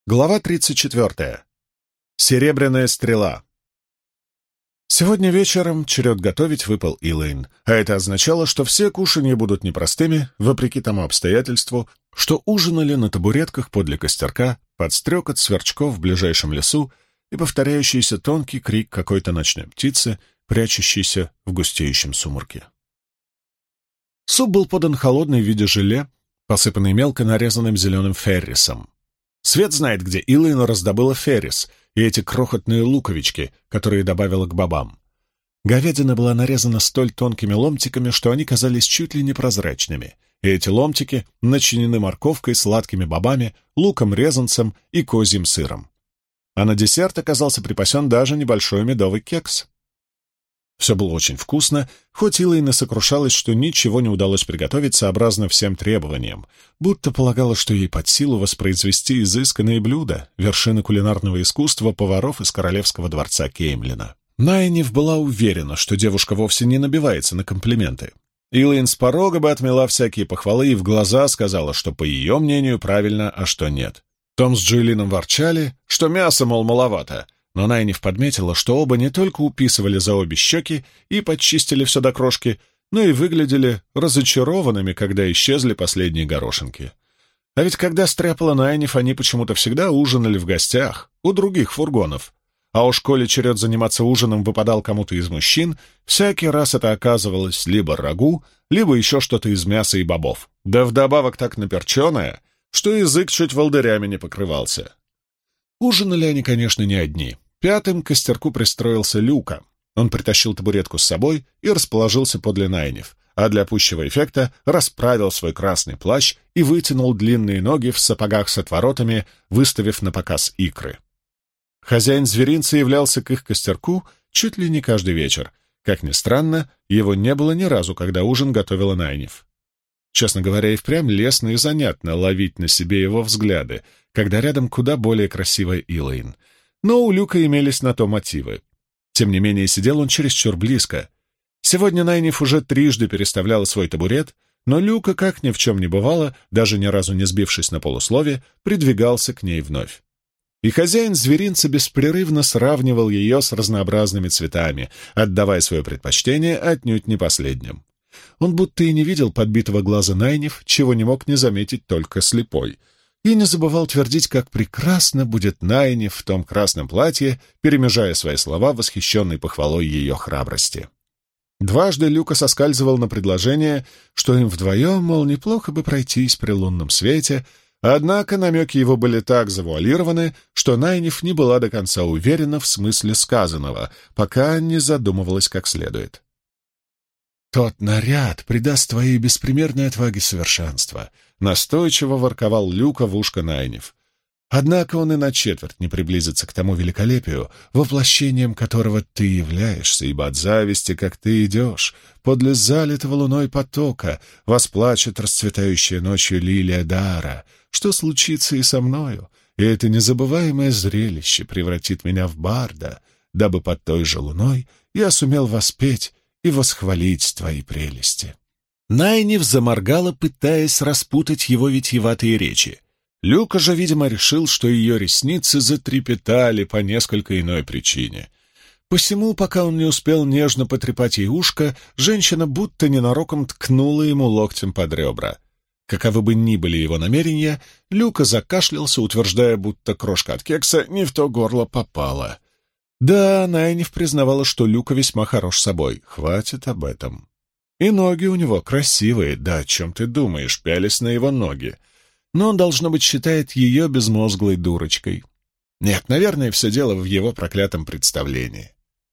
Глава 34. Серебряная стрела. Сегодня вечером черед готовить выпал Элэйн, а это означало, что все кушанья будут непростыми, вопреки тому обстоятельству, что ужинали на табуретках подле костерка под стрекот сверчков в ближайшем лесу и повторяющийся тонкий крик какой-то ночной птицы, прячущейся в густеющем сумраке. Суп был подан холодный в виде желе, посыпанный мелко нарезанным зеленым феррисом. Свет знает, где Элэйн раздобыла феррис и эти крохотные луковички, которые добавила к бобам. Говядина была нарезана столь тонкими ломтиками, что они казались чуть ли не прозрачными, и эти ломтики начинены морковкой, сладкими бобами, луком-резанцем и козьим сыром. А на десерт оказался припасен даже небольшой медовый кекс. Все было очень вкусно, хоть Элэйн и сокрушалась, что ничего не удалось приготовить сообразно всем требованиям, будто полагала, что ей под силу воспроизвести изысканные блюда, вершины кулинарного искусства поваров из королевского дворца Кеймлина. Найниф была уверена, что девушка вовсе не набивается на комплименты. Элэйн с порога бы отмела всякие похвалы и в глаза сказала, что по ее мнению правильно, а что нет. Том с Джоэлином ворчали, что мяса, мол, маловато, но Найниф подметила, что оба не только уписывали за обе щеки и подчистили все до крошки, но и выглядели разочарованными, когда исчезли последние горошинки. А ведь когда стряпала Найниф, они почему-то всегда ужинали в гостях, у других фургонов. А уж коли черед заниматься ужином выпадал кому-то из мужчин, всякий раз это оказывалось либо рагу, либо еще что-то из мяса и бобов. Да вдобавок так наперченное, что язык чуть волдырями не покрывался. Ужинали они, конечно, не одни. Пятым к костерку пристроился Люка. Он притащил табуретку с собой и расположился подле Найниф, а для пущего эффекта расправил свой красный плащ и вытянул длинные ноги в сапогах с отворотами, выставив на показ икры. Хозяин зверинца являлся к их костерку чуть ли не каждый вечер. Как ни странно, его не было ни разу, когда ужин готовила Найниф. Честно говоря, и впрямь лестно и занятно ловить на себе его взгляды, когда рядом куда более красивая Элэйн. Но у Люка имелись на то мотивы. Тем не менее, сидел он чересчур близко. Сегодня Найниф уже трижды переставляла свой табурет, но Люка, как ни в чем не бывало, даже ни разу не сбившись на полуслове, придвигался к ней вновь. И хозяин зверинца беспрерывно сравнивал ее с разнообразными цветами, отдавая свое предпочтение отнюдь не последним. Он будто и не видел подбитого глаза Найниф, чего не мог не заметить только слепой, и не забывал твердить, как прекрасно будет Найниф в том красном платье, перемежая свои слова восхищенной похвалой ее храбрости. Дважды Люка соскальзывал на предложение, что им вдвоем, мол, неплохо бы пройтись при лунном свете, однако намеки его были так завуалированы, что Найниф не была до конца уверена в смысле сказанного, пока не задумывалась как следует. «Тот наряд придаст твоей беспримерной отваге совершенства», — настойчиво ворковал Люка в ушко Найниф. «Однако он и на четверть не приблизится к тому великолепию, воплощением которого ты являешься, ибо от зависти, как ты идешь, подле залитого луной потока восплачет расцветающая ночью лилия дара, что случится и со мною, и это незабываемое зрелище превратит меня в барда, дабы под той же луной я сумел воспеть и восхвалить твои прелести». Найниф заморгала, пытаясь распутать его витиеватые речи. Люка же, видимо, решил, что ее ресницы затрепетали по несколько иной причине. Посему, пока он не успел нежно потрепать ей ушко, женщина будто ненароком ткнула ему локтем под ребра. Каковы бы ни были его намерения, Люка закашлялся, утверждая, будто крошка от кекса не в то горло попала. Да, Найниф признавала, что Люка весьма хорош собой. Хватит об этом. И ноги у него красивые. Да о чем ты думаешь, пялись на его ноги. Но он, должно быть, считает ее безмозглой дурочкой. Нет, наверное, все дело в его проклятом представлении.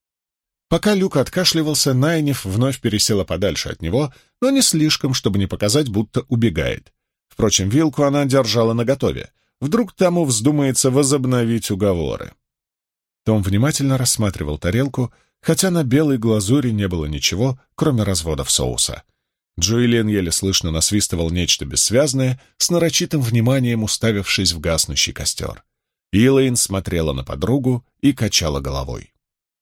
Пока Люка откашливался, Найниф вновь пересела подальше от него, но не слишком, чтобы не показать, будто убегает. Впрочем, вилку она держала наготове. Вдруг тому вздумается возобновить уговоры. Том внимательно рассматривал тарелку, хотя на белой глазури не было ничего, кроме разводов соуса. Джоэлин еле слышно насвистывал нечто бессвязное, с нарочитым вниманием уставившись в гаснущий костер. Элэйн смотрела на подругу и качала головой.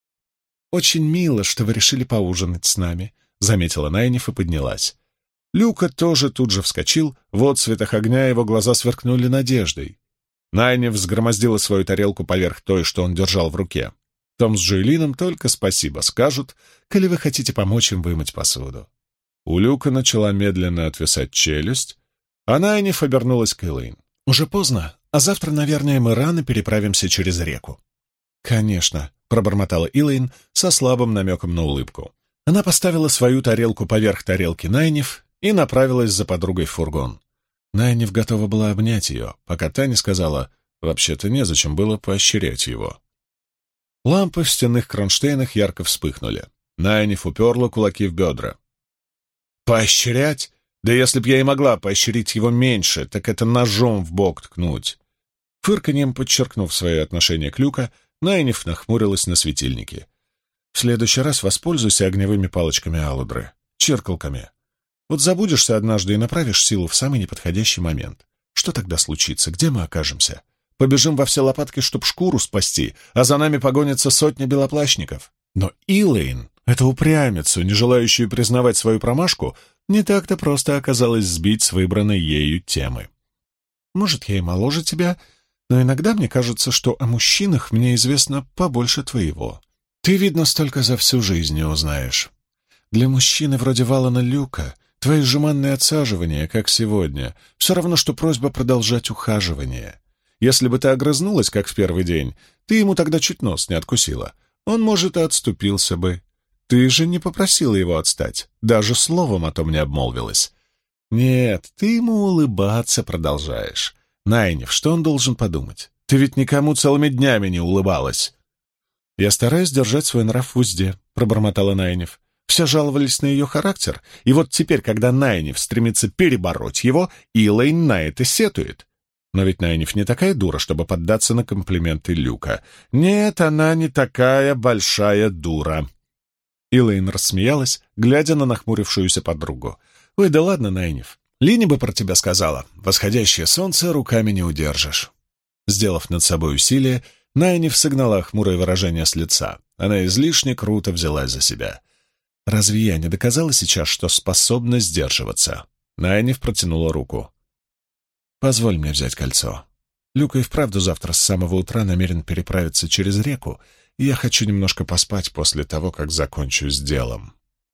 «Очень мило, что вы решили поужинать с нами», — заметила Найниф и поднялась. Люка тоже тут же вскочил, в отсветах огня его глаза сверкнули надеждой. Найниф взгромоздила свою тарелку поверх той, что он держал в руке. Том с Джоэлином только спасибо скажут, коли вы хотите помочь им вымыть посуду. У Люка начала медленно отвисать челюсть, а Найниф обернулась к Элэйн. «Уже поздно, а завтра, наверное, мы рано переправимся через реку». «Конечно», — пробормотала Элэйн со слабым намеком на улыбку. Она поставила свою тарелку поверх тарелки Найниф и направилась за подругой в фургон. Найниф готова была обнять ее, пока та не сказала, вообще-то незачем было поощрять его. Лампы в стенных кронштейнах ярко вспыхнули. Найниф уперла кулаки в бедра. «Поощрять? Да если б я и могла поощрить его меньше, так это ножом в бок ткнуть». Фырканьем подчеркнув свое отношение к Люка, Найниф нахмурилась на светильнике. «В следующий раз воспользуйся огневыми палочками Алудры, чиркалками. Вот забудешься однажды и направишь силу в самый неподходящий момент. Что тогда случится? Где мы окажемся? Побежим во все лопатки, чтоб шкуру спасти, а за нами погонятся сотни белоплащников». Но Элэйн, эту упрямицу, не желающую признавать свою промашку, не так-то просто оказалось сбить с выбранной ею темы. «Может, я и моложе тебя, но иногда мне кажется, что о мужчинах мне известно побольше твоего. Ты, видно, столько за всю жизнь не узнаешь. Для мужчины вроде Валана Люка твои жеманные отсаживания, как сегодня, все равно, что просьба продолжать ухаживание. Если бы ты огрызнулась, как в первый день, ты ему тогда чуть нос не откусила. Он, может, и отступился бы. Ты же не попросила его отстать, даже словом о том не обмолвилась. Нет, ты ему улыбаться продолжаешь. Найниф, что он должен подумать? Ты ведь никому целыми днями не улыбалась». «Я стараюсь держать свой нрав в узде», — пробормотала Найниф. Все жаловались на ее характер, и вот теперь, когда Найниф стремится перебороть его, Элэйн на это сетует. Но ведь Найниф не такая дура, чтобы поддаться на комплименты Люка. Нет, она не такая большая дура. Элэйн рассмеялась, глядя на нахмурившуюся подругу. «Ой, да ладно, Найниф. Лини бы про тебя сказала. Восходящее солнце руками не удержишь». Сделав над собой усилие, Найниф согнала хмурое выражение с лица. Она излишне круто взялась за себя. «Разве я не доказала сейчас, что способна сдерживаться?» Найниф протянула руку. «Позволь мне взять кольцо. Люка и вправду завтра с самого утра намерен переправиться через реку, и я хочу немножко поспать после того, как закончу с делом.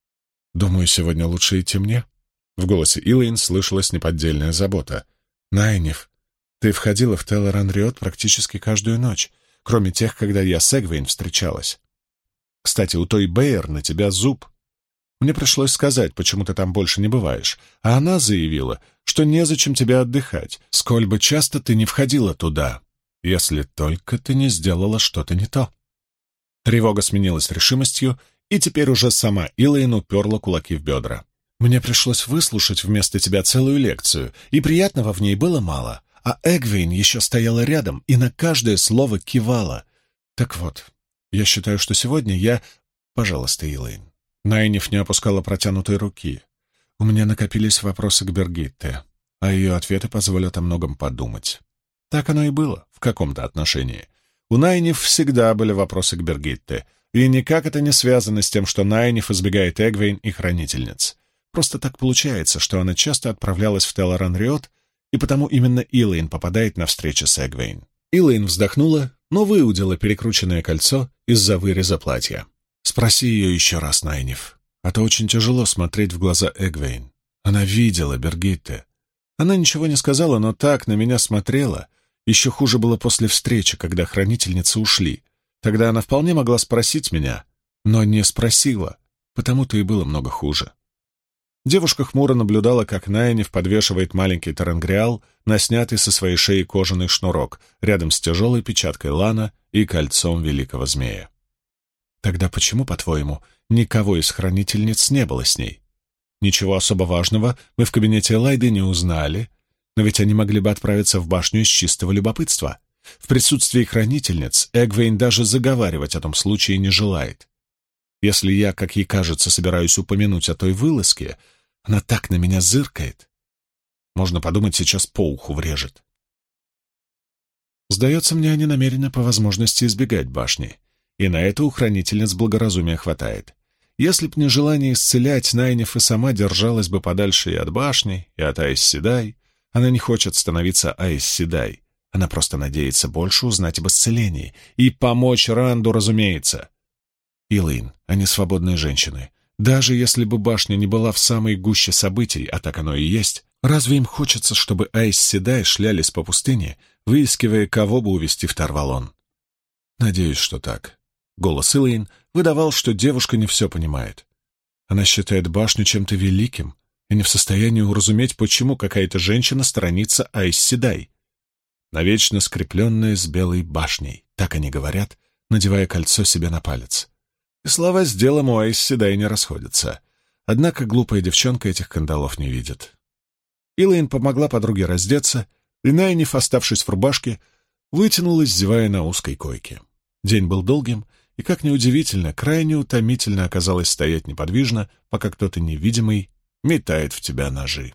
Думаю, сегодня лучше идти мне». В голосе Элэйн слышалась неподдельная забота. «Найниф, ты входила в Теллар-Анриот практически каждую ночь, кроме тех, когда я с Эгвейн встречалась. Кстати, у той Бэйр на тебя зуб. Мне пришлось сказать, почему ты там больше не бываешь, а она заявила, что незачем тебе отдыхать, сколь бы часто ты не входила туда, если только ты не сделала что-то не то». Тревога сменилась решимостью, и теперь уже сама Элэйн уперла кулаки в бедра. «Мне пришлось выслушать вместо тебя целую лекцию, и приятного в ней было мало, а Эгвейн еще стояла рядом и на каждое слово кивала. Так вот, я считаю, что сегодня я... Пожалуйста, Элэйн». Найниф не опускала протянутой руки. «У меня накопились вопросы к Бергитте, а ее ответы позволят о многом подумать». Так оно и было, в каком-то отношении. У Найниф всегда были вопросы к Бергитте, и никак это не связано с тем, что Найниф избегает Эгвейн и хранительниц. Просто так получается, что она часто отправлялась в Теллар-Анриот, и потому именно Элэйн попадает на встречи с Эгвейн. Элэйн вздохнула, но выудила перекрученное кольцо из-за выреза платья. «Спроси ее еще раз, Найниф, а то очень тяжело смотреть в глаза Эгвейн. Она видела Бергитте. Она ничего не сказала, но так на меня смотрела. Еще хуже было после встречи, когда хранительницы ушли. Тогда она вполне могла спросить меня, но не спросила, потому-то и было много хуже». Девушка хмуро наблюдала, как Найниф подвешивает маленький тарангриал на снятый со своей шеи кожаный шнурок рядом с тяжелой печаткой лана и кольцом великого змея. «Тогда почему, по-твоему, никого из хранительниц не было с ней? Ничего особо важного мы в кабинете Элайды не узнали, но ведь они могли бы отправиться в башню из чистого любопытства. В присутствии хранительниц Эгвейн даже заговаривать о том случае не желает. Если я, как ей кажется, собираюсь упомянуть о той вылазке, она так на меня зыркает. Можно подумать, сейчас по уху врежет. Сдается мне, они намерены по возможности избегать башни, и на это у хранительниц благоразумия хватает. Если б не желание исцелять, Найниф и сама держалась бы подальше и от башни, и от Аэс Седай. Она не хочет становиться Аэс Седай. Она просто надеется больше узнать об исцелении и помочь Ранду, разумеется. Илэйн, они свободные женщины. Даже если бы башня не была в самой гуще событий, а так оно и есть, разве им хочется, чтобы Айс Седай шлялись по пустыне, выискивая, кого бы увести в Тарвалон? Надеюсь, что так. Голос Илэйн выдавал, что девушка не все понимает. Она считает башню чем-то великим и не в состоянии уразуметь, почему какая-то женщина сторонится Айс Седай. Навечно скрепленная с белой башней, так они говорят, надевая кольцо себе на палец. И слова с делом у Айс Седай не расходятся. Однако глупая девчонка этих кандалов не видит. Илэйн помогла подруге раздеться, и Найниф, оставшись в рубашке, вытянулась, зевая на узкой койке. День был долгим, и, как ни удивительно, крайне утомительно оказалось стоять неподвижно, пока кто-то невидимый метает в тебя ножи.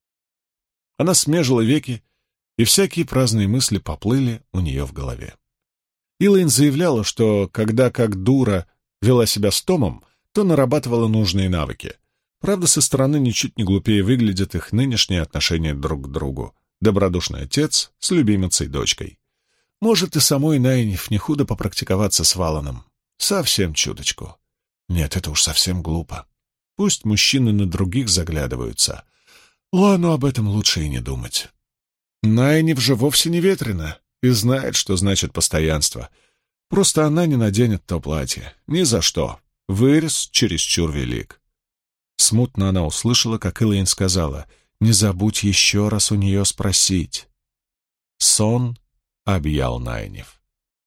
Она смежила веки, и всякие праздные мысли поплыли у нее в голове. Илэйн заявляла, что, когда как дура вела себя с Томом, то нарабатывала нужные навыки. Правда, со стороны ничуть не глупее выглядят их нынешние отношения друг к другу. Добродушный отец с любимицей дочкой. Может, и самой Найниф не худо попрактиковаться с Валаном. Совсем чуточку. Нет, это уж совсем глупо. Пусть мужчины на других заглядываются. Лану об этом лучше и не думать. Найниф же вовсе не ветрена и знает, что значит постоянство. Просто она не наденет то платье. Ни за что. Вырез чересчур велик. Смутно она услышала, как Илэйн сказала: «Не забудь еще раз у нее спросить». Сон объял Найниф.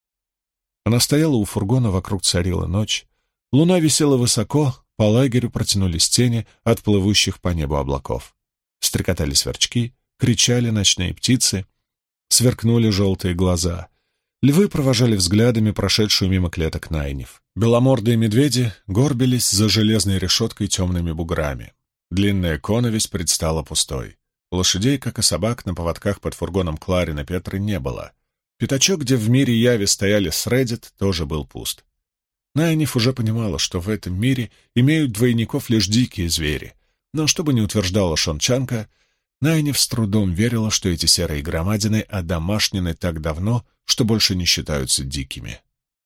Она стояла у фургона, вокруг царила ночь. Луна висела высоко, по лагерю протянулись тени от плывущих по небу облаков. Стрекотали сверчки, кричали ночные птицы, сверкнули желтые глаза. Львы провожали взглядами прошедшую мимо клеток Найниф. Беломордые медведи горбились за железной решеткой темными буграми. Длинная коновесь предстала пустой. Лошадей, как и собак, на поводках под фургоном Кларина Петры не было. Пятачок, где в мире Яви стояли Средит, тоже был пуст. Найниф уже понимала, что в этом мире имеют двойников лишь дикие звери. Но что бы ни утверждала Шончанка, Найниф с трудом верила, что эти серые громадины одомашнены так давно, что больше не считаются дикими.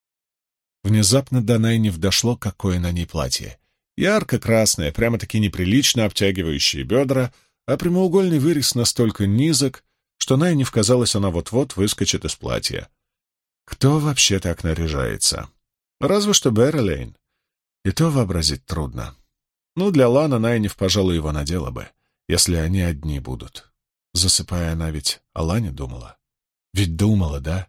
Внезапно до Найниф дошло, какое на ней платье. Ярко-красное, прямо-таки неприлично обтягивающие бедра, а прямоугольный вырез настолько низок, что Найниф казалось, она вот-вот выскочит из платья. Кто вообще так наряжается? Разве что Берлейн. И то вообразить трудно. Ну, для Лана Найниф, пожалуй, его надела бы, если они одни будут. Засыпая, она ведь о Лане думала. Ведь думала, да?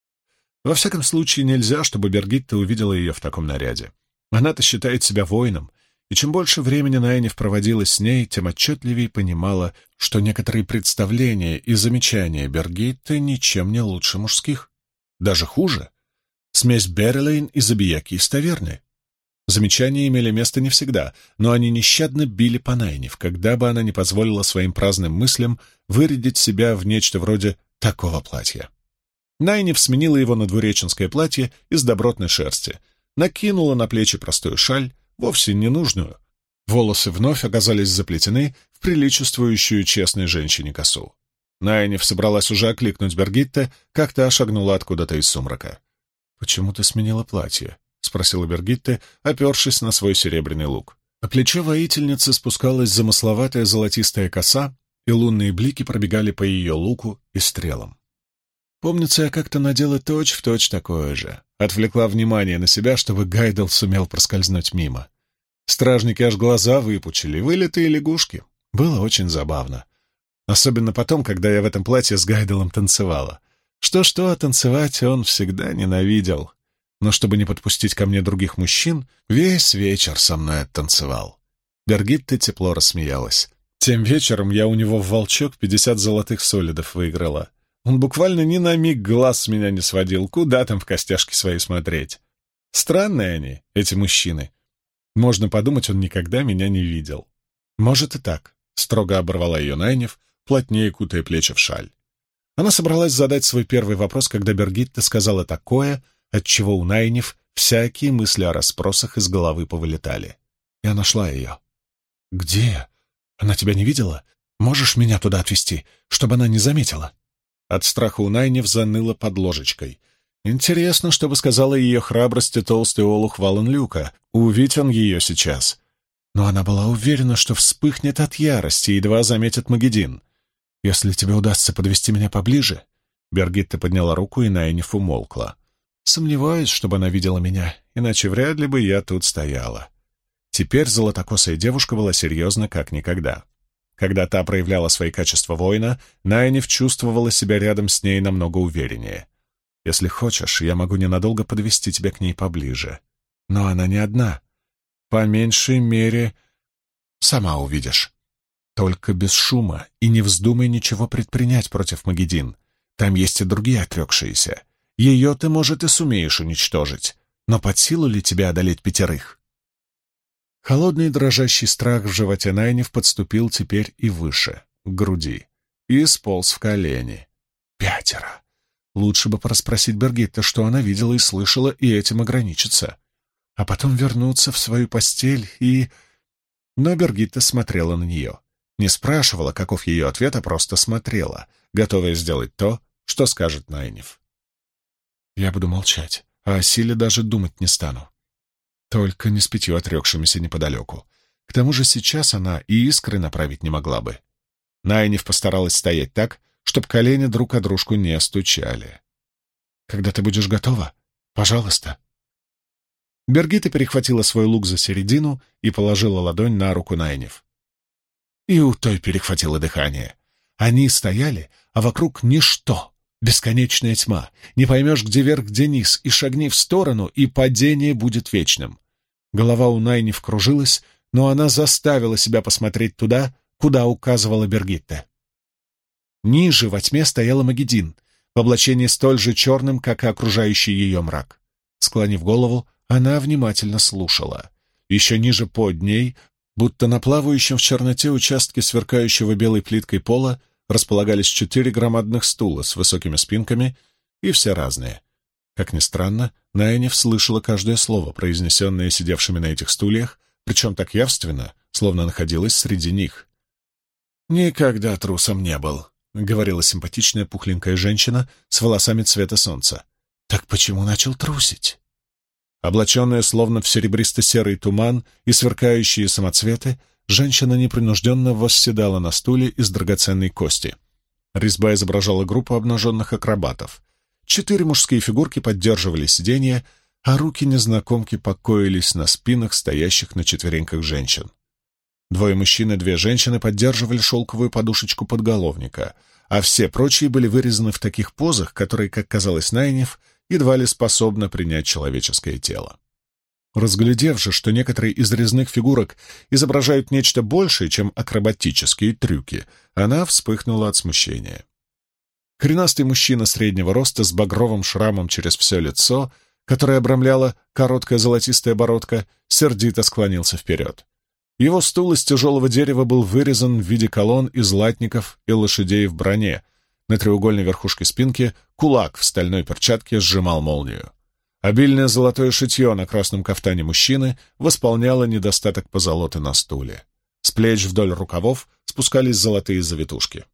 Во всяком случае, нельзя, чтобы Бергитта увидела ее в таком наряде. Она-то считает себя воином, и чем больше времени Найниф проводила с ней, тем отчетливее понимала, что некоторые представления и замечания Бергитты ничем не лучше мужских. Даже хуже. Смесь Берлейн и забияки из таверны. Замечания имели место не всегда, но они нещадно били по Найниф, когда бы она не позволила своим праздным мыслям вырядить себя в нечто вроде такого платья. Найниф сменила его на двуреченское платье из добротной шерсти, накинула на плечи простую шаль, вовсе ненужную. Волосы вновь оказались заплетены в приличествующую честной женщине косу. Найниф собралась уже окликнуть Бергитте, как та шагнула откуда-то из сумрака. «Почему ты сменила платье?» — спросила Бергитте, опершись на свой серебряный лук. По плечу воительницы спускалась замысловатая золотистая коса, и лунные блики пробегали по ее луку и стрелам. Помнится, я как-то надела точь-в-точь такое же. Отвлекла внимание на себя, чтобы Гайдл сумел проскользнуть мимо. Стражники аж глаза выпучили, вылитые лягушки. Было очень забавно. Особенно потом, когда я в этом платье с Гайдлом танцевала. Что-что, а танцевать он всегда ненавидел. Но чтобы не подпустить ко мне других мужчин, весь вечер со мной оттанцевал. Бергитта тепло рассмеялась. Тем вечером я у него в волчок 50 золотых солидов выиграла. Он буквально ни на миг глаз с меня не сводил, куда там в костяшки свои смотреть. Странные они, эти мужчины. Можно подумать, он никогда меня не видел. Может и так, строго оборвала ее Найниф, плотнее кутая плечи в шаль. Она собралась задать свой первый вопрос, когда Бергитта сказала такое, отчего у Найниф всякие мысли о расспросах из головы повылетали. Я нашла ее. «Где? Она тебя не видела? Можешь меня туда отвезти, чтобы она не заметила?» От страха у Найниф заныло под ложечкой. Интересно, что бы сказала ее храбрости толстый олух Вален Люка, увидь он ее сейчас. Но она была уверена, что вспыхнет от ярости, едва заметит Магеддин. «Если тебе удастся подвести меня поближе...» Бергитта подняла руку, и Найниф умолкла. «Сомневаюсь, чтобы она видела меня, иначе вряд ли бы я тут стояла». Теперь золотокосая девушка была серьезна как никогда. Когда та проявляла свои качества воина, Найниф чувствовала себя рядом с ней намного увереннее. «Если хочешь, я могу ненадолго подвести тебя к ней поближе. Но она не одна. По меньшей мере, сама увидишь. Только без шума и не вздумай ничего предпринять против Магеддин. Там есть и другие отрекшиеся. Ее ты, может, и сумеешь уничтожить. Но под силу ли тебе одолеть 5? Холодный дрожащий страх в животе Найниф подступил теперь и выше, к груди, и сполз в колени. 5. Лучше бы порасспросить Бергитте, что она видела и слышала, и этим ограничиться. А потом вернуться в свою постель и... Но Бергитта смотрела на нее. Не спрашивала, каков ее ответ, а просто смотрела, готовая сделать то, что скажет Найниф. «Я буду молчать, а о силе даже думать не стану. Только не с 5 отрекшимися неподалеку. К тому же сейчас она и искры направить не могла бы». Найниф постаралась стоять так, чтобы колени друг о дружку не стучали. «Когда ты будешь готова, пожалуйста». Бергитта перехватила свой лук за середину и положила ладонь на руку Найниф. И у той перехватило дыхание. Они стояли, а вокруг ничто, бесконечная тьма. Не поймешь, где верх, где низ, и шагни в сторону, и падение будет вечным. Голова у Найниф кружилась, но она заставила себя посмотреть туда, куда указывала Бергитта. Ниже во тьме стояла Магеддин, в облачении столь же черным, как и окружающий ее мрак. Склонив голову, она внимательно слушала. Еще ниже под ней, будто на плавающем в черноте участке сверкающего белой плиткой пола, располагались 4 громадных стула с высокими спинками, и все разные. Как ни странно, Найниф слышала каждое слово, произнесенное сидевшими на этих стульях, причем так явственно, словно находилась среди них. «Никогда трусом не был», — говорила симпатичная пухленькая женщина с волосами цвета солнца. «Так почему начал трусить?» Облаченная словно в серебристо-серый туман и сверкающие самоцветы, женщина непринужденно восседала на стуле из драгоценной кости. Резьба изображала группу обнаженных акробатов. 4 мужские фигурки поддерживали сиденье, а руки незнакомки покоились на спинах стоящих на четвереньках женщин. 2 мужчин и 2 женщины поддерживали шелковую подушечку подголовника, а все прочие были вырезаны в таких позах, которые, как казалось Найниф, едва ли способны принять человеческое тело. Разглядев же, что некоторые из резных фигурок изображают нечто большее, чем акробатические трюки, она вспыхнула от смущения. Коренастый мужчина среднего роста с багровым шрамом через все лицо, которое обрамляла короткая золотистая бородка, сердито склонился вперед. Его стул из тяжелого дерева был вырезан в виде колонн из латников и лошадей в броне. На треугольной верхушке спинки кулак в стальной перчатке сжимал молнию. Обильное золотое шитье на красном кафтане мужчины восполняло недостаток позолоты на стуле. С плеч вдоль рукавов спускались золотые завитушки.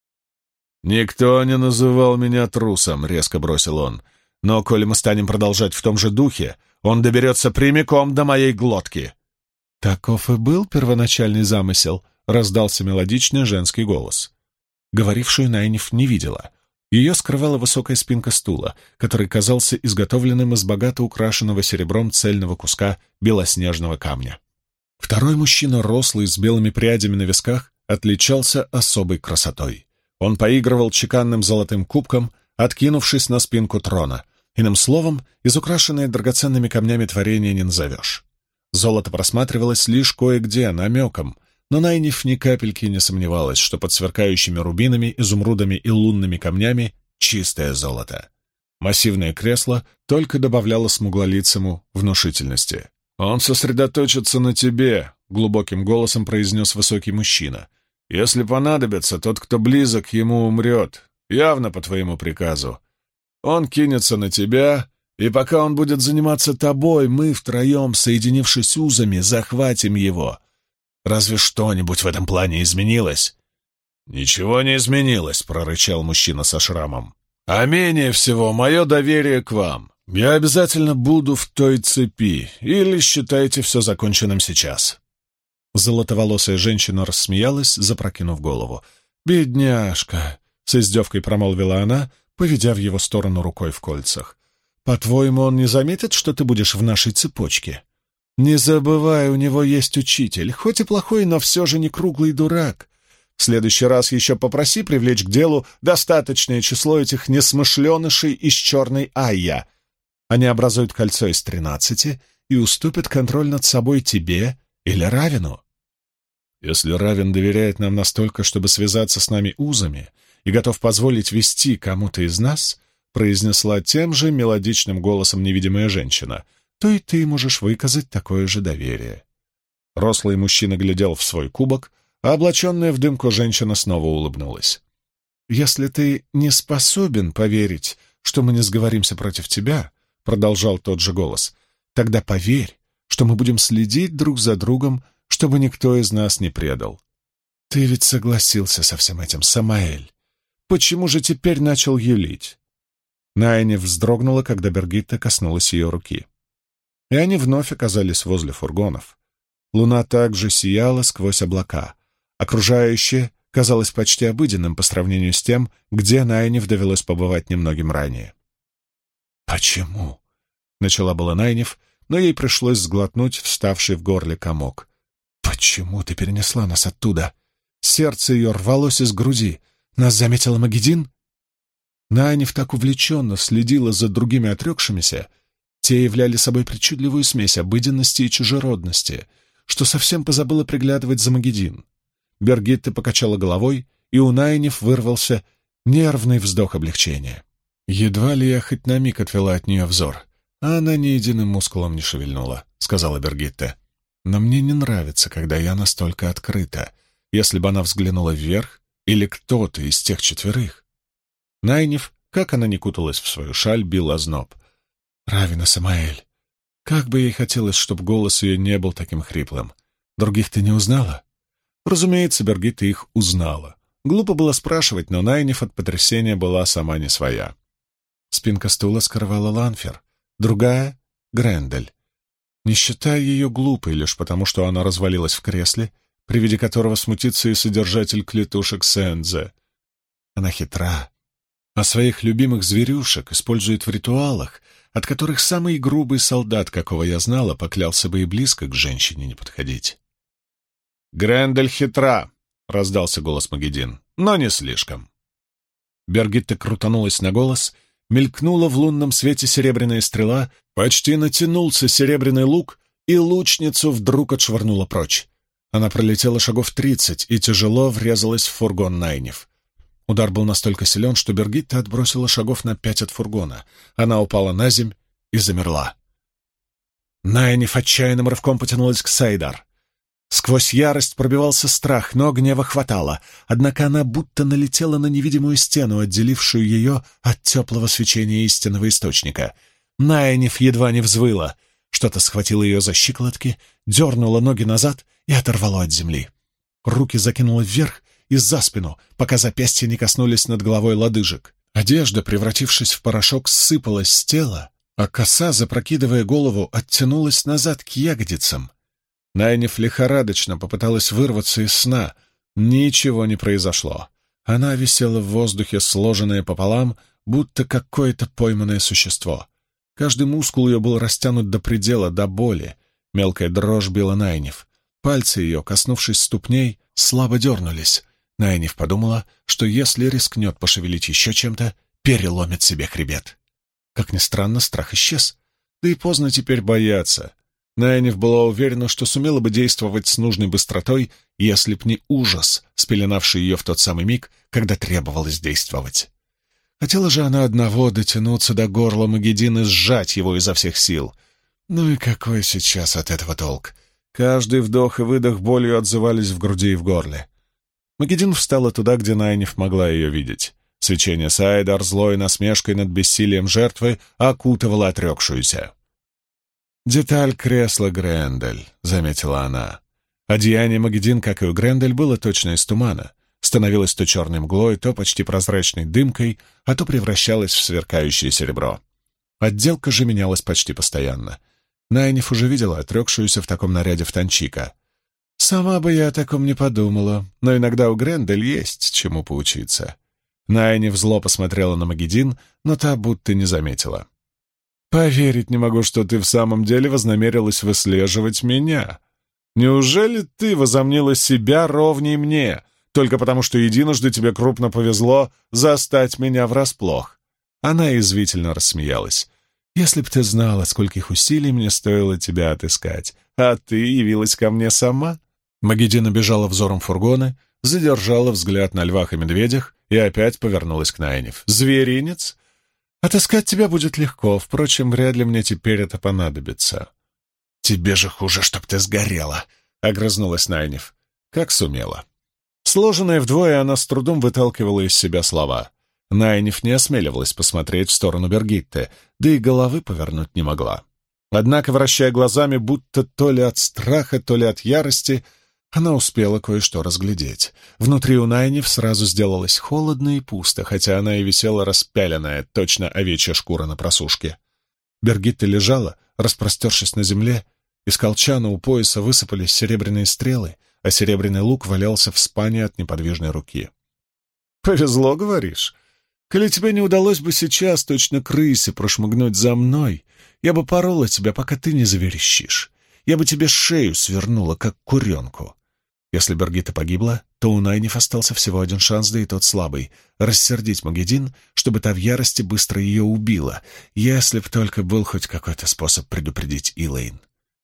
«Никто не называл меня трусом», — резко бросил он. «Но, коли мы станем продолжать в том же духе, он доберется прямиком до моей глотки». «Таков и был первоначальный замысел», — раздался мелодичный женский голос. Говорившую Найниф не видела. Ее скрывала высокая спинка стула, который казался изготовленным из богато украшенного серебром цельного куска белоснежного камня. Второй мужчина, рослый, с белыми прядями на висках, отличался особой красотой. Он поигрывал чеканным золотым кубком, откинувшись на спинку трона. Иным словом, изукрашенное драгоценными камнями творение не назовешь. Золото просматривалось лишь кое-где, намеком, но Найниф ни капельки не сомневалась, что под сверкающими рубинами, изумрудами и лунными камнями чистое золото. Массивное кресло только добавляло смуглолицему внушительности. «Он сосредоточится на тебе», — глубоким голосом произнес высокий мужчина. «Если понадобится, тот, кто близок, ему умрет, явно по твоему приказу. Он кинется на тебя, и пока он будет заниматься тобой, мы втроем, соединившись узами, захватим его. Разве что-нибудь в этом плане изменилось?» «Ничего не изменилось», — прорычал мужчина со шрамом. «А менее всего мое доверие к вам. Я обязательно буду в той цепи, или считайте все законченным сейчас». Золотоволосая женщина рассмеялась, запрокинув голову. «Бедняжка!» — с издевкой промолвила она, поведя в его сторону рукой в кольцах. «По-твоему, он не заметит, что ты будешь в нашей цепочке? Не забывай, у него есть учитель, хоть и плохой, но все же не круглый дурак. В следующий раз еще попроси привлечь к делу достаточное число этих несмышленышей из черной Айя. Они образуют кольцо из 13 и уступят контроль над собой тебе или Равину. Если Равин доверяет нам настолько, чтобы связаться с нами узами, и готов позволить вести кому-то из нас, произнесла тем же мелодичным голосом невидимая женщина, то и ты можешь выказать такое же доверие. Рослый мужчина глядел в свой кубок, а облаченная в дымку женщина снова улыбнулась. «Если ты не способен поверить, что мы не сговоримся против тебя, — продолжал тот же голос, — тогда поверь, что мы будем следить друг за другом, чтобы никто из нас не предал. Ты ведь согласился со всем этим, Самаэль. Почему же теперь начал юлить?» Найниф вздрогнула, когда Бергитта коснулась ее руки. И они вновь оказались возле фургонов. Луна также сияла сквозь облака. Окружающее казалось почти обыденным по сравнению с тем, где Найниф довелось побывать немногим ранее. «Почему?» — начала была Найниф, но ей пришлось сглотнуть вставший в горле комок. «Почему ты перенесла нас оттуда? Сердце ее рвалось из груди. Нас заметила Магедин?» Найниф так увлеченно следила за другими отрекшимися, те являли собой причудливую смесь обыденности и чужеродности, что совсем позабыла приглядывать за Магедин. Бергитта покачала головой, и у Найниф вырвался нервный вздох облегчения. «Едва ли я хоть на миг отвела от нее взор, а она ни единым мускулом не шевельнула», — сказала Бергитта. «Но мне не нравится, когда я настолько открыта. Если бы она взглянула вверх, или кто-то из тех 4. Найниф, как она ни куталась в свою шаль, бил озноб. «Равина, Самаэль, как бы ей хотелось, чтобы голос ее не был таким хриплым. Других ты не узнала?» Разумеется, Бергитта их узнала. Глупо было спрашивать, но Найниф от потрясения была сама не своя. Спинка стула скрывала Ланфер, другая — Грендель. Не считая ее глупой лишь потому, что она развалилась в кресле, при виде которого смутится и содержатель клетушек Сэнзе. Она хитра, а своих любимых зверюшек использует в ритуалах, от которых самый грубый солдат, какого я знала, поклялся бы и близко к женщине не подходить. «Грендель хитра», — раздался голос Магедин, — «но не слишком». Бергитта крутанулась на голос, мелькнула в лунном свете серебряная стрела, почти натянулся серебряный лук, и лучницу вдруг отшвырнула прочь. Она пролетела шагов 30 и тяжело врезалась в фургон Найниф. Удар был настолько силен, что Бергитта отбросила шагов на 5 от фургона. Она упала на земь и замерла. Найниф отчаянным рывком потянулась к Сайдар. Сквозь ярость пробивался страх, но гнева хватало, однако она будто налетела на невидимую стену, отделившую ее от теплого свечения истинного источника. Найниф едва не взвыла. Что-то схватило ее за щиколотки, дернуло ноги назад и оторвало от земли. Руки закинуло вверх и за спину, пока запястья не коснулись над головой лодыжек. Одежда, превратившись в порошок, сыпалась с тела, а коса, запрокидывая голову, оттянулась назад к ягодицам. Найниф лихорадочно попыталась вырваться из сна. Ничего не произошло. Она висела в воздухе, сложенная пополам, будто какое-то пойманное существо. Каждый мускул ее был растянут до предела, до боли. Мелкая дрожь била Найниф. Пальцы ее, коснувшись ступней, слабо дернулись. Найниф подумала, что если рискнет пошевелить еще чем-то, переломит себе хребет. Как ни странно, страх исчез. Да и поздно теперь бояться. Найниф была уверена, что сумела бы действовать с нужной быстротой, если б не ужас, спеленавший ее в тот самый миг, когда требовалось действовать. Хотела же она одного — дотянуться до горла Магедин и сжать его изо всех сил. Ну и какой сейчас от этого толк? Каждый вдох и выдох болью отзывались в груди и в горле. Магедин встала туда, где Найниф могла ее видеть. Свечение Сайдар, злой насмешкой над бессилием жертвы, окутывало отрекшуюся. «Деталь кресла Грендель», — заметила она. Одеяние Магедин, как и у Грендель, было точно из тумана. становилась то черной мглой, то почти прозрачной дымкой, а то превращалась в сверкающее серебро. Отделка же менялась почти постоянно. Найниф уже видела отрекшуюся в таком наряде в Танчика. Сама бы я о таком не подумала, но иногда у Грендель есть чему поучиться. Найниф зло посмотрела на Магедин, но та будто не заметила. «Поверить не могу, что ты в самом деле вознамерилась выслеживать меня. Неужели ты возомнила себя ровней мне, только потому что единожды тебе крупно повезло застать меня врасплох?» Она язвительно рассмеялась. «Если б ты знала, скольких усилий мне стоило тебя отыскать, а ты явилась ко мне сама». Магедин обежала взором фургоны, задержала взгляд на львах и медведях и опять повернулась к Найниф. «Зверинец? Отыскать тебя будет легко, впрочем, вряд ли мне теперь это понадобится». «Тебе же хуже, чтоб ты сгорела», — огрызнулась Найниф. Как сумела. Сложенная вдвое, она с трудом выталкивала из себя слова. Найниф не осмеливалась посмотреть в сторону Бергитты, да и головы повернуть не могла. Однако, вращая глазами, будто то ли от страха, то ли от ярости, она успела кое-что разглядеть. Внутри у Найниф сразу сделалось холодно и пусто, хотя она и висела распяленная, точно овечья шкура на просушке. Бергитта лежала, распростершись на земле, из колчана у пояса высыпались серебряные стрелы, а серебряный лук валялся в спане от неподвижной руки. «Повезло, говоришь? Коли тебе не удалось бы сейчас точно крысе прошмыгнуть за мной, я бы порола тебя, пока ты не заверещишь. Я бы тебе шею свернула, как куренку». Если Бергитта погибла, то у Найниф остался всего один шанс, да и тот слабый — рассердить Магедин, чтобы та в ярости быстро ее убила, если б только был хоть какой-то способ предупредить Илэйн.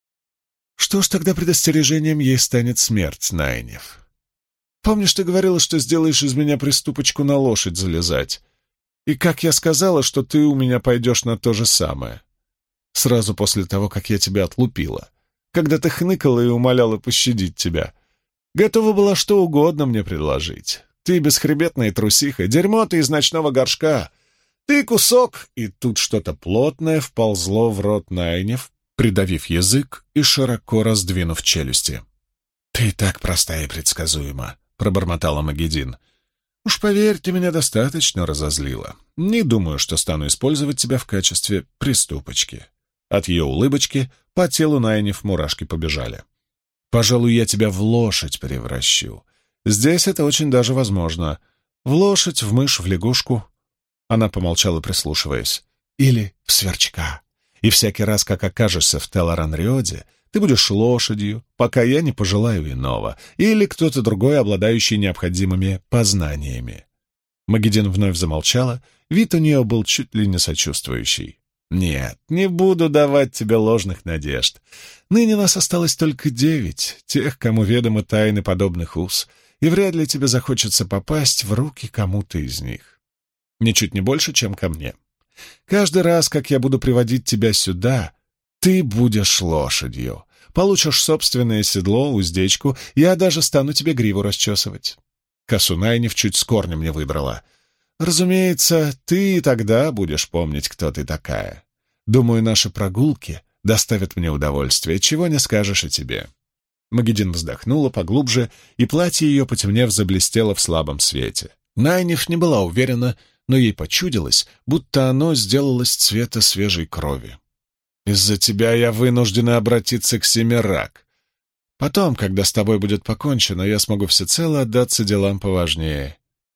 Что ж, тогда предостережением ей станет смерть, Найниф. Помнишь, ты говорила, что сделаешь из меня приступочку на лошадь залезать? И как я сказала, что ты у меня пойдешь на то же самое? Сразу после того, как я тебя отлупила, когда ты хныкала и умоляла пощадить тебя. Готова была что угодно мне предложить. Ты бесхребетная трусиха, дерьмо ты из ночного горшка. Ты кусок, и тут что-то плотное вползло в рот Найниф, придавив язык и широко раздвинув челюсти. «Ты так проста и предсказуема», — пробормотала Магедин. «Уж поверь, ты меня достаточно разозлила. Не думаю, что стану использовать тебя в качестве приступочки». От ее улыбочки по телу Найниф мурашки побежали. «Пожалуй, я тебя в лошадь превращу. Здесь это очень даже возможно. В лошадь, в мышь, в лягушку». Она помолчала, прислушиваясь. «Или в сверчка. И всякий раз, как окажешься в Телоран-Риоде, ты будешь лошадью, пока я не пожелаю иного, или кто-то другой, обладающий необходимыми познаниями». Магедин вновь замолчала, вид у нее был чуть ли не сочувствующий. «Нет, не буду давать тебе ложных надежд. Ныне нас осталось только 9, тех, кому ведомы тайны подобных уз, и вряд ли тебе захочется попасть в руки кому-то из них. Ничуть не больше, чем ко мне. Каждый раз, как я буду приводить тебя сюда, ты будешь лошадью, получишь собственное седло, уздечку, я даже стану тебе гриву расчесывать». Косу Найниф чуть с корнем не выдрала. «Разумеется, ты и тогда будешь помнить, кто ты такая. Думаю, наши прогулки доставят мне удовольствие, чего не скажешь и тебе». Магедин вздохнула поглубже, и платье ее, потемнев, заблестело в слабом свете. Найниф не была уверена, но ей почудилось, будто оно сделалось цвета свежей крови. «Из-за тебя я вынуждена обратиться к Семирак. Потом, когда с тобой будет покончено, я смогу всецело отдаться делам поважнее.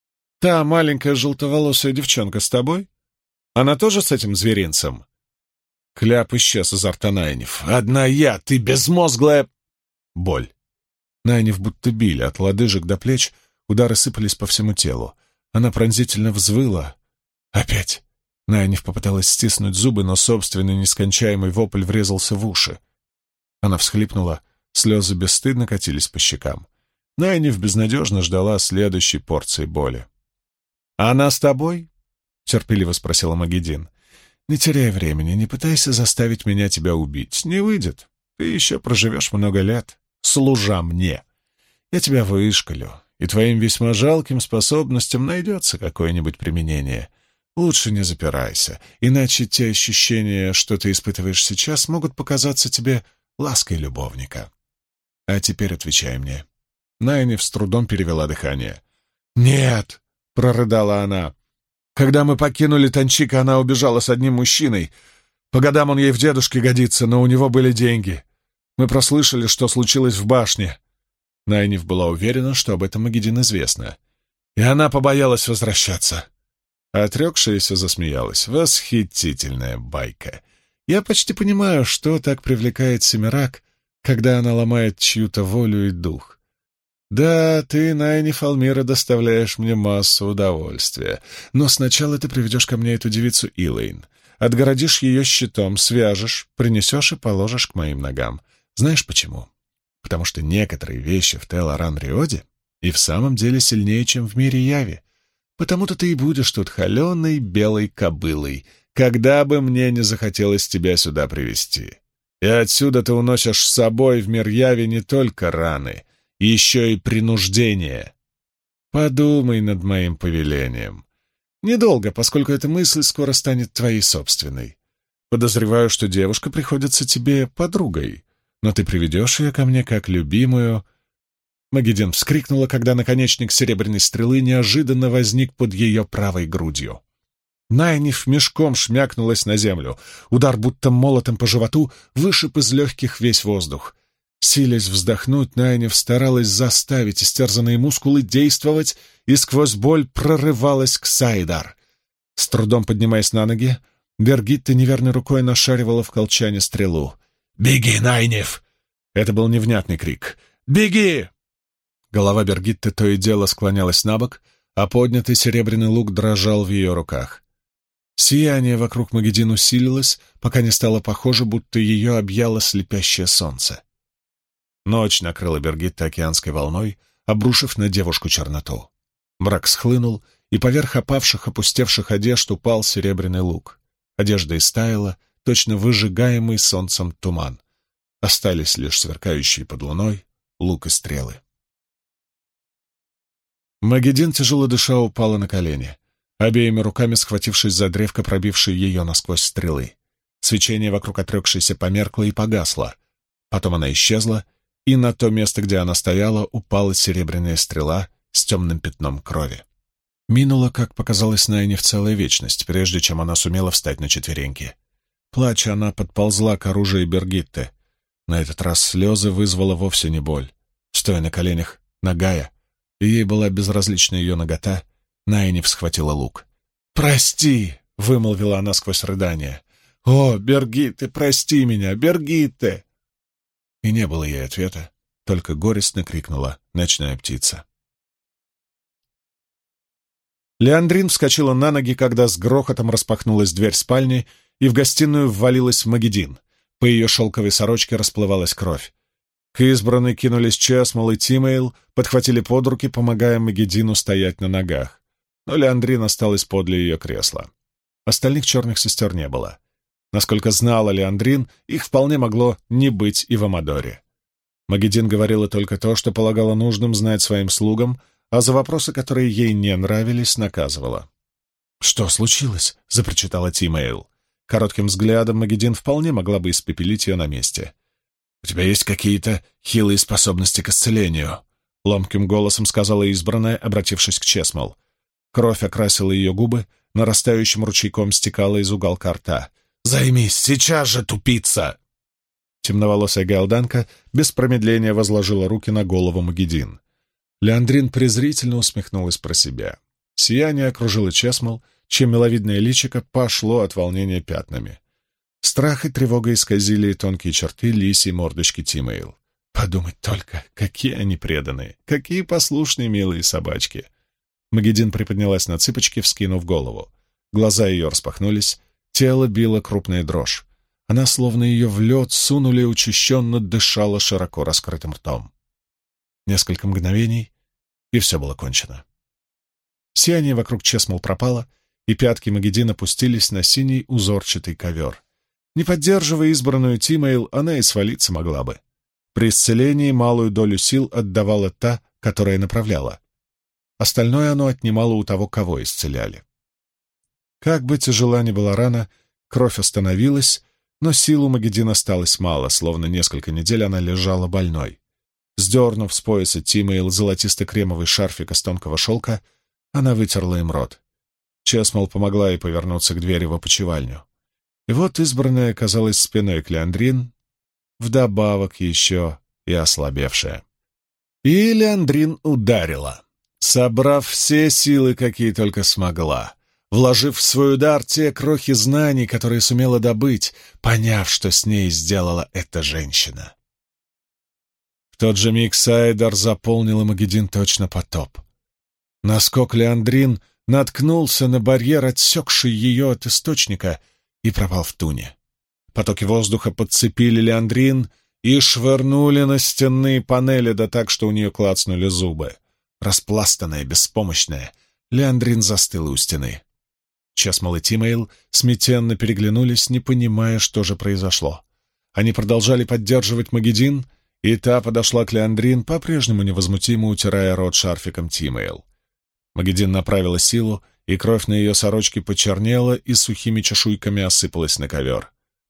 Та маленькая желтоволосая девчонка с тобой? Она тоже с этим зверинцем?» Кляп исчез изо рта Найниф. «Одна я, ты безмозглая...» Боль. Найниф будто били от лодыжек до плеч, удары сыпались по всему телу. Она пронзительно взвыла. «Опять!» Найниф попыталась стиснуть зубы, но собственный нескончаемый вопль врезался в уши. Она всхлипнула, слезы бесстыдно катились по щекам. Найниф безнадежно ждала следующей порции боли. «Она с тобой?» — терпеливо спросила Магедин. «Не теряй времени, не пытайся заставить меня тебя убить. Не выйдет. Ты еще проживешь много лет, служа мне. Я тебя вышкалю, и твоим весьма жалким способностям найдется какое-нибудь применение. Лучше не запирайся, иначе те ощущения, что ты испытываешь сейчас, могут показаться тебе лаской любовника. А теперь отвечай мне». Найниф с трудом перевела дыхание. «Нет!» — прорыдала она. «Когда мы покинули Танчика, она убежала с одним мужчиной. По годам он ей в дедушке годится, но у него были деньги. Мы прослышали, что случилось в башне». Найниф была уверена, что об этом Магедин известно. И она побоялась возвращаться. Отрекшаяся засмеялась. «Восхитительная байка. Я почти понимаю, что так привлекает Семирак, когда она ломает чью-то волю и дух. Да, ты, Найниф Алмира, доставляешь мне массу удовольствия. Но сначала ты приведешь ко мне эту девицу Илэйн, отгородишь ее щитом, свяжешь, принесешь и положишь к моим ногам. Знаешь почему? Потому что некоторые вещи в Тел-Аран-Риоде и в самом деле сильнее, чем в мире Яви. Потому-то ты и будешь тут холеной белой кобылой, когда бы мне не захотелось тебя сюда привести. И отсюда ты уносишь с собой в мир Яви не только раны, еще и принуждение. Подумай над моим повелением. Недолго, поскольку эта мысль скоро станет твоей собственной. Подозреваю, что девушка приходится тебе подругой, но ты приведешь ее ко мне как любимую. Магедин вскрикнула, когда наконечник серебряной стрелы неожиданно возник под ее правой грудью. Найниф мешком шмякнулась на землю. Удар, будто молотом по животу, вышиб из легких весь воздух. Силясь вздохнуть, Найниф старалась заставить истерзанные мускулы действовать и сквозь боль прорывалась к Сайдар. С трудом поднимаясь на ноги, Бергитта неверной рукой нашаривала в колчане стрелу. «Беги, Найниф!» Это был невнятный крик. «Беги!» Голова Бергитты то и дело склонялась на бок, а поднятый серебряный лук дрожал в ее руках. Сияние вокруг Магедин усилилось, пока не стало похоже, будто ее объяло слепящее солнце. Ночь накрыла Бергитта океанской волной, обрушив на девушку черноту. Мрак схлынул, и поверх опавших, опустевших одежд упал серебряный лук. Одежда истаяла, точно выжигаемый солнцем туман. Остались лишь сверкающие под луной лук и стрелы. Магедин, тяжело дыша, упала на колени, обеими руками схватившись за древко, пробившее ее насквозь стрелы. Свечение вокруг отрекшейся померкло и погасло. Потом она исчезла, и на то место, где она стояла, упала серебряная стрела с темным пятном крови. Минула, как показалось Найне, в целая вечность, прежде чем она сумела встать на четвереньки. Плача, она подползла к оружию Бергитты. На этот раз слезы вызвала вовсе не боль. Стоя на коленях, нагая, и ей была безразлична ее нагота, Найниф схватила лук. «Прости!» — вымолвила она сквозь рыдание. «О, Бергитте, прости меня, Бергитте!» И не было ей ответа, только горестно крикнула ночная птица. Леандрин вскочила на ноги, когда с грохотом распахнулась дверь спальни, и в гостиную ввалилась Магедин. По ее шелковой сорочке расплывалась кровь. К избранной кинулись Чесмол и Тимейл, подхватили под руки, помогая Магедину стоять на ногах. Но Леандрин осталась подле ее кресла. Остальных черных сестер не было. Насколько знала Леандрин, их вполне могло не быть и в Амадоре. Магедин говорила только то, что полагала нужным знать своим слугам, а за вопросы, которые ей не нравились, наказывала. «Что случилось?» — запричитала Тимейл. Коротким взглядом Магедин вполне могла бы испепелить ее на месте. «У тебя есть какие-то хилые способности к исцелению», — ломким голосом сказала избранная, обратившись к Чесмол. Кровь окрасила ее губы, нарастающим ручейком стекала из уголка рта. «Займись сейчас же, тупица!» Темноволосая галданка без промедления возложила руки на голову Магедин. Леандрин презрительно усмехнулась про себя. Сияние окружило Чесмол, чье миловидное личико пошло от волнения пятнами. Страх и тревога исказили тонкие черты лисьей мордочки Тимейл. Подумать только, какие они преданные, какие послушные милые собачки. Магедин приподнялась на цыпочки, вскинув голову. Глаза ее распахнулись, тело било крупная дрожь. Она, словно ее в лед сунули, учащенно дышала широко раскрытым ртом. Несколько мгновений, и все было кончено. Сияние вокруг Чесмол пропало, и пятки Магедин опустились на синий узорчатый ковер. Не поддерживая избранную Тимейл, она и свалиться могла бы. При исцелении малую долю сил отдавала та, которая направляла. Остальное оно отнимало у того, кого исцеляли. Как бы тяжела ни была рана, кровь остановилась, но сил у Магедин осталось мало, словно несколько недель она лежала больной. Сдернув с пояса Тимейл золотисто-кремовый шарфик из тонкого шелка, Она вытерла им рот. Чесмол помогла ей повернуться к двери в опочивальню. И вот избранная оказалась спиной к Леандрин, вдобавок еще и ослабевшая. И Леандрин ударила, собрав все силы, какие только смогла, вложив в свой удар те крохи знаний, которые сумела добыть, поняв, что с ней сделала эта женщина. В тот же миг Сайдар заполнил Магедин точно потоп. Наскок Леандрин наткнулся на барьер, отсекший ее от источника, и пропал в туне. Потоки воздуха подцепили Леандрин и швырнули на стенные панели, да так, что у нее клацнули зубы. Распластанная, беспомощная, Леандрин застыла у стены. Чесмол и Тимейл смятенно переглянулись, не понимая, что же произошло. Они продолжали поддерживать Магедин, и та подошла к Леандрин, по-прежнему невозмутимо утирая рот шарфиком Тимейл. Магедин направила силу, и кровь на ее сорочке почернела и сухими чешуйками осыпалась на ковер.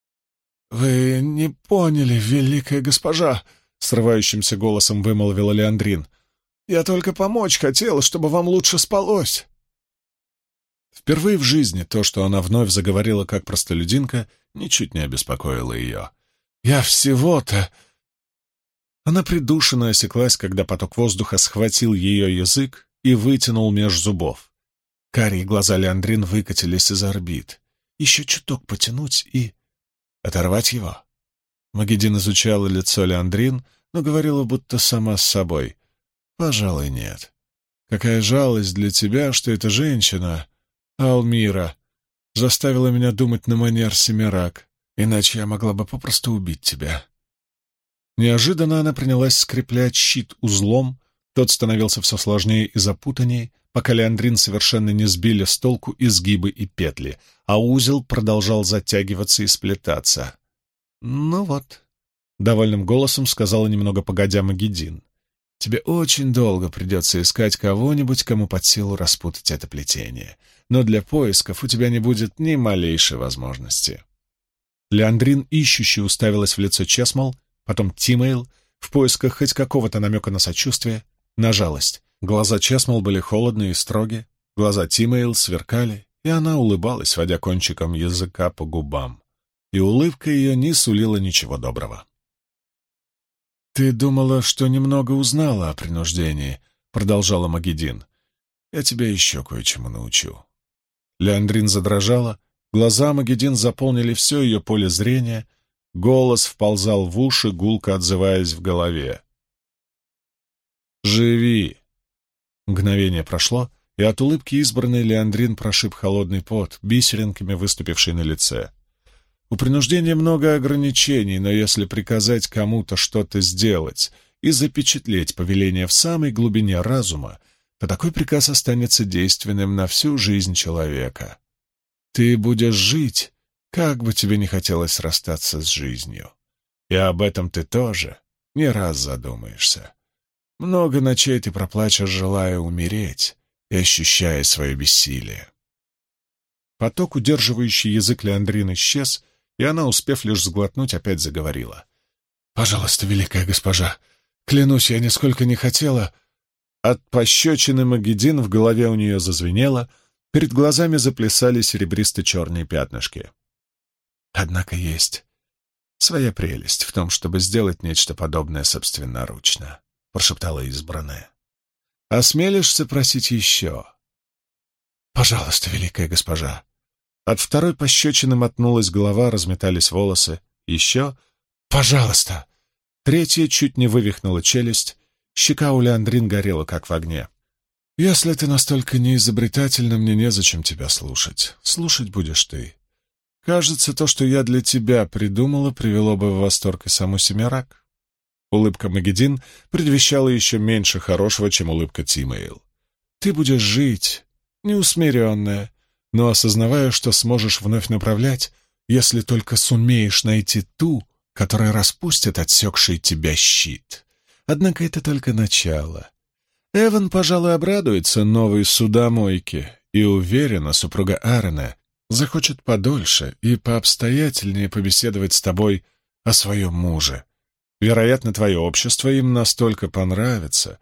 «Вы не поняли, великая госпожа!» — срывающимся голосом вымолвила Леандрин. «Я только помочь хотела, чтобы вам лучше спалось!» Впервые в жизни то, что она вновь заговорила как простолюдинка, ничуть не обеспокоило ее. «Я всего-то...» Она придушенно осеклась, когда поток воздуха схватил ее язык и вытянул меж зубов. Карие глаза Леандрин выкатились из орбит. Еще чуток потянуть и... оторвать его. Магедин изучала лицо Леандрин, но говорила будто сама с собой. «Пожалуй, нет. Какая жалость для тебя, что эта женщина, Алмира, заставила меня думать на манер Семирак, иначе я могла бы попросту убить тебя». Неожиданно она принялась скреплять щит узлом, тот становился все сложнее и запутаннее, пока Леандрин совершенно не сбили с толку изгибы и петли, а узел продолжал затягиваться и сплетаться. «Ну вот», — довольным голосом сказала немного погодя Магедин, — «тебе очень долго придется искать кого-нибудь, кому под силу распутать это плетение, но для поисков у тебя не будет ни малейшей возможности». Леандрин ищуще уставилась в лицо Чесмол, потом Тимейл, в поисках хоть какого-то намека на сочувствие, на жалость. Глаза Чесмол были холодные и строги, глаза Тимейл сверкали, и она улыбалась, водя кончиком языка по губам. И улыбка ее не сулила ничего доброго. «Ты думала, что немного узнала о принуждении», — продолжала Магедин. «Я тебя еще кое-чему научу». Леандрин задрожала, глаза Магедин заполнили все ее поле зрения, голос вползал в уши, гулко отзываясь в голове. «Живи!» Мгновение прошло, и от улыбки избранной Леандрин прошиб холодный пот, бисеринками выступивший на лице. У принуждения много ограничений, но если приказать кому-то что-то сделать и запечатлеть повеление в самой глубине разума, то такой приказ останется действенным на всю жизнь человека. Ты будешь жить, как бы тебе не хотелось расстаться с жизнью. И об этом ты тоже не раз задумаешься. Много ночей ты проплачешь, желая умереть и ощущая свое бессилие. Поток, удерживающий язык Леандрин, исчез, и она, успев лишь сглотнуть, опять заговорила. «Пожалуйста, великая госпожа, клянусь, я нисколько не хотела...» От пощечины Магедин в голове у нее зазвенело, перед глазами заплясали серебристо-черные пятнышки. «Однако есть своя прелесть в том, чтобы сделать нечто подобное собственноручно», — прошептала избранная. «Осмелишься просить еще?» «Пожалуйста, великая госпожа». От второй пощечины мотнулась голова, разметались волосы. «Еще?» «Пожалуйста». Третья чуть не вывихнула челюсть, щека у Леандрин горела, как в огне. «Если ты настолько неизобретательна, мне незачем тебя слушать. Слушать будешь ты. Кажется, то, что я для тебя придумала, привело бы в восторг и саму Семирак». Улыбка Магедин предвещала еще меньше хорошего, чем улыбка Тимейл. «Ты будешь жить, неусмиренная, но осознавая, что сможешь вновь направлять, если только сумеешь найти ту, которая распустит отсекший тебя щит. Однако это только начало. Эван, пожалуй, обрадуется новой судомойке, и, уверена, супруга Аарона захочет подольше и пообстоятельнее побеседовать с тобой о своем муже. Вероятно, твое общество им настолько понравится,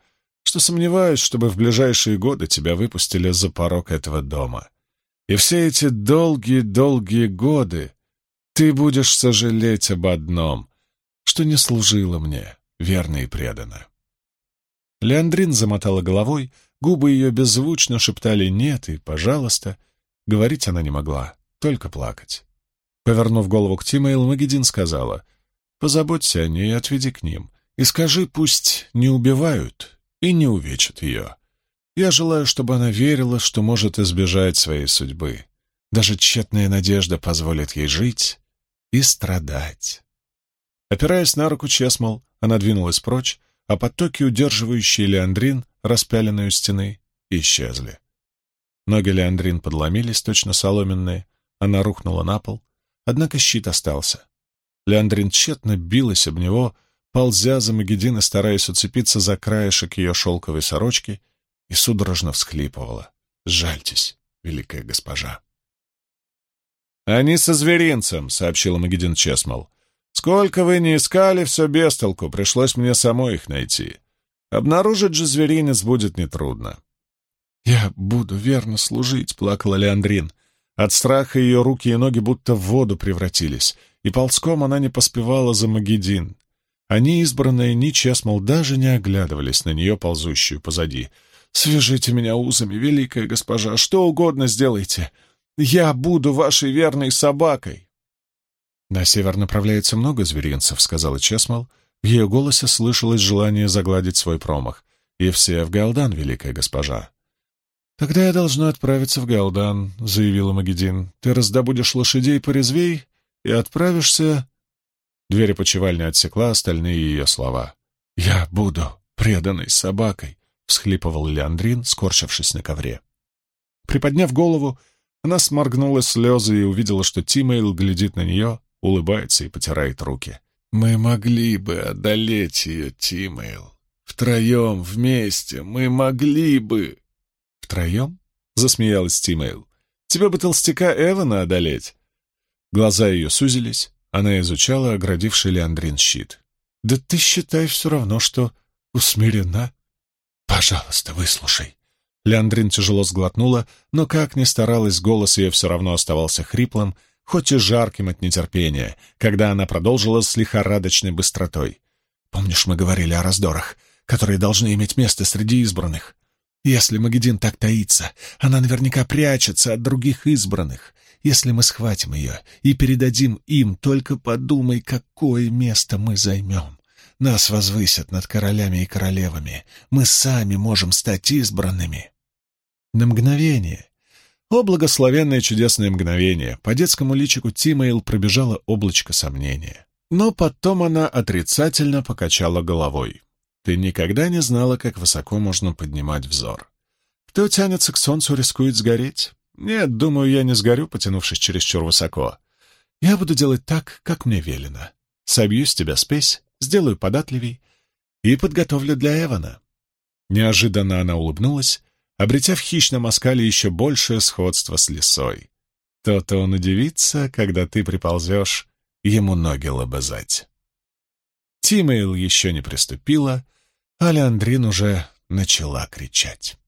что сомневаюсь, чтобы в ближайшие годы тебя выпустили за порог этого дома. И все эти долгие-долгие годы ты будешь сожалеть об одном, что не служила мне верно и преданно». Леандрин замотала головой, губы ее беззвучно шептали «нет» и «пожалуйста». Говорить она не могла, только плакать. Повернув голову к Тимейл, Магедин сказала: «Позаботься о ней и отведи к ним, и скажи, пусть не убивают и не увечат ее. Я желаю, чтобы она верила, что может избежать своей судьбы. Даже тщетная надежда позволит ей жить и страдать». Опираясь на руку Чесмол, она двинулась прочь, а потоки, удерживающие Леандрин, распяленные у стены, исчезли. Ноги Леандрин подломились, точно соломенные, она рухнула на пол, однако щит остался. Леандрин тщетно билась об него, ползя за Магедин и стараясь уцепиться за краешек ее шелковой сорочки, и судорожно всхлипывала: «Жальтесь, великая госпожа». «Они со зверинцем», — сообщила Магедин Чесмол. «Сколько вы ни искали, все без толку, пришлось мне самой их найти. Обнаружить же зверинец будет нетрудно». «Я буду верно служить», — плакала Леандрин. От страха ее руки и ноги будто в воду превратились, и ползком она не поспевала за Магедин. Они, избранные, ни Чесмол, даже не оглядывались на нее, ползущую позади. «Свяжите меня узами, великая госпожа, что угодно сделайте. Я буду вашей верной собакой». «На север направляется много зверинцев», — сказала Чесмол. В ее голосе слышалось желание загладить свой промах. «И все в Галдан, великая госпожа». «Тогда я должна отправиться в Галдан», — заявила Магедин. «Ты раздобудешь лошадей порезвей и отправишься...» Дверь опочивальни отсекла остальные ее слова. «Я буду преданной собакой», — всхлипывал Леандрин, скорчившись на ковре. Приподняв голову, она сморгнула слезы и увидела, что Тимейл глядит на нее, улыбается и потирает руки. «Мы могли бы одолеть ее, Тимейл. Втроем, вместе, мы могли бы...» «Втроем?» — засмеялась Тимейл. «Тебе бы толстяка Эвана одолеть». Глаза ее сузились, она изучала оградивший Леандрин щит. «Да ты, считай, все равно, что усмирена». «Пожалуйста, выслушай». Леандрин тяжело сглотнула, но, как ни старалась, голос ее все равно оставался хриплым, хоть и жарким от нетерпения, когда она продолжила с лихорадочной быстротой. «Помнишь, мы говорили о раздорах, которые должны иметь место среди избранных? Если Магедин так таится, она наверняка прячется от других избранных. Если мы схватим ее и передадим им, только подумай, какое место мы займем. Нас возвысят над королями и королевами. Мы сами можем стать избранными». На мгновение, о благословенное чудесное мгновение, по детскому личику Тимейл пробежало облачко сомнения. Но потом она отрицательно покачала головой. «Ты никогда не знала, как высоко можно поднимать взор. Кто тянется к солнцу, рискует сгореть. Нет, думаю, я не сгорю, потянувшись чересчур высоко. Я буду делать так, как мне велено. Собью с тебя спесь, сделаю податливей и подготовлю для Эвана». Неожиданно она улыбнулась, обретя в хищном оскале еще большее сходство с лисой. То-то он удивится, когда ты приползешь ему ноги лобызать. Тимейл еще не приступила, а Леандрин уже начала кричать.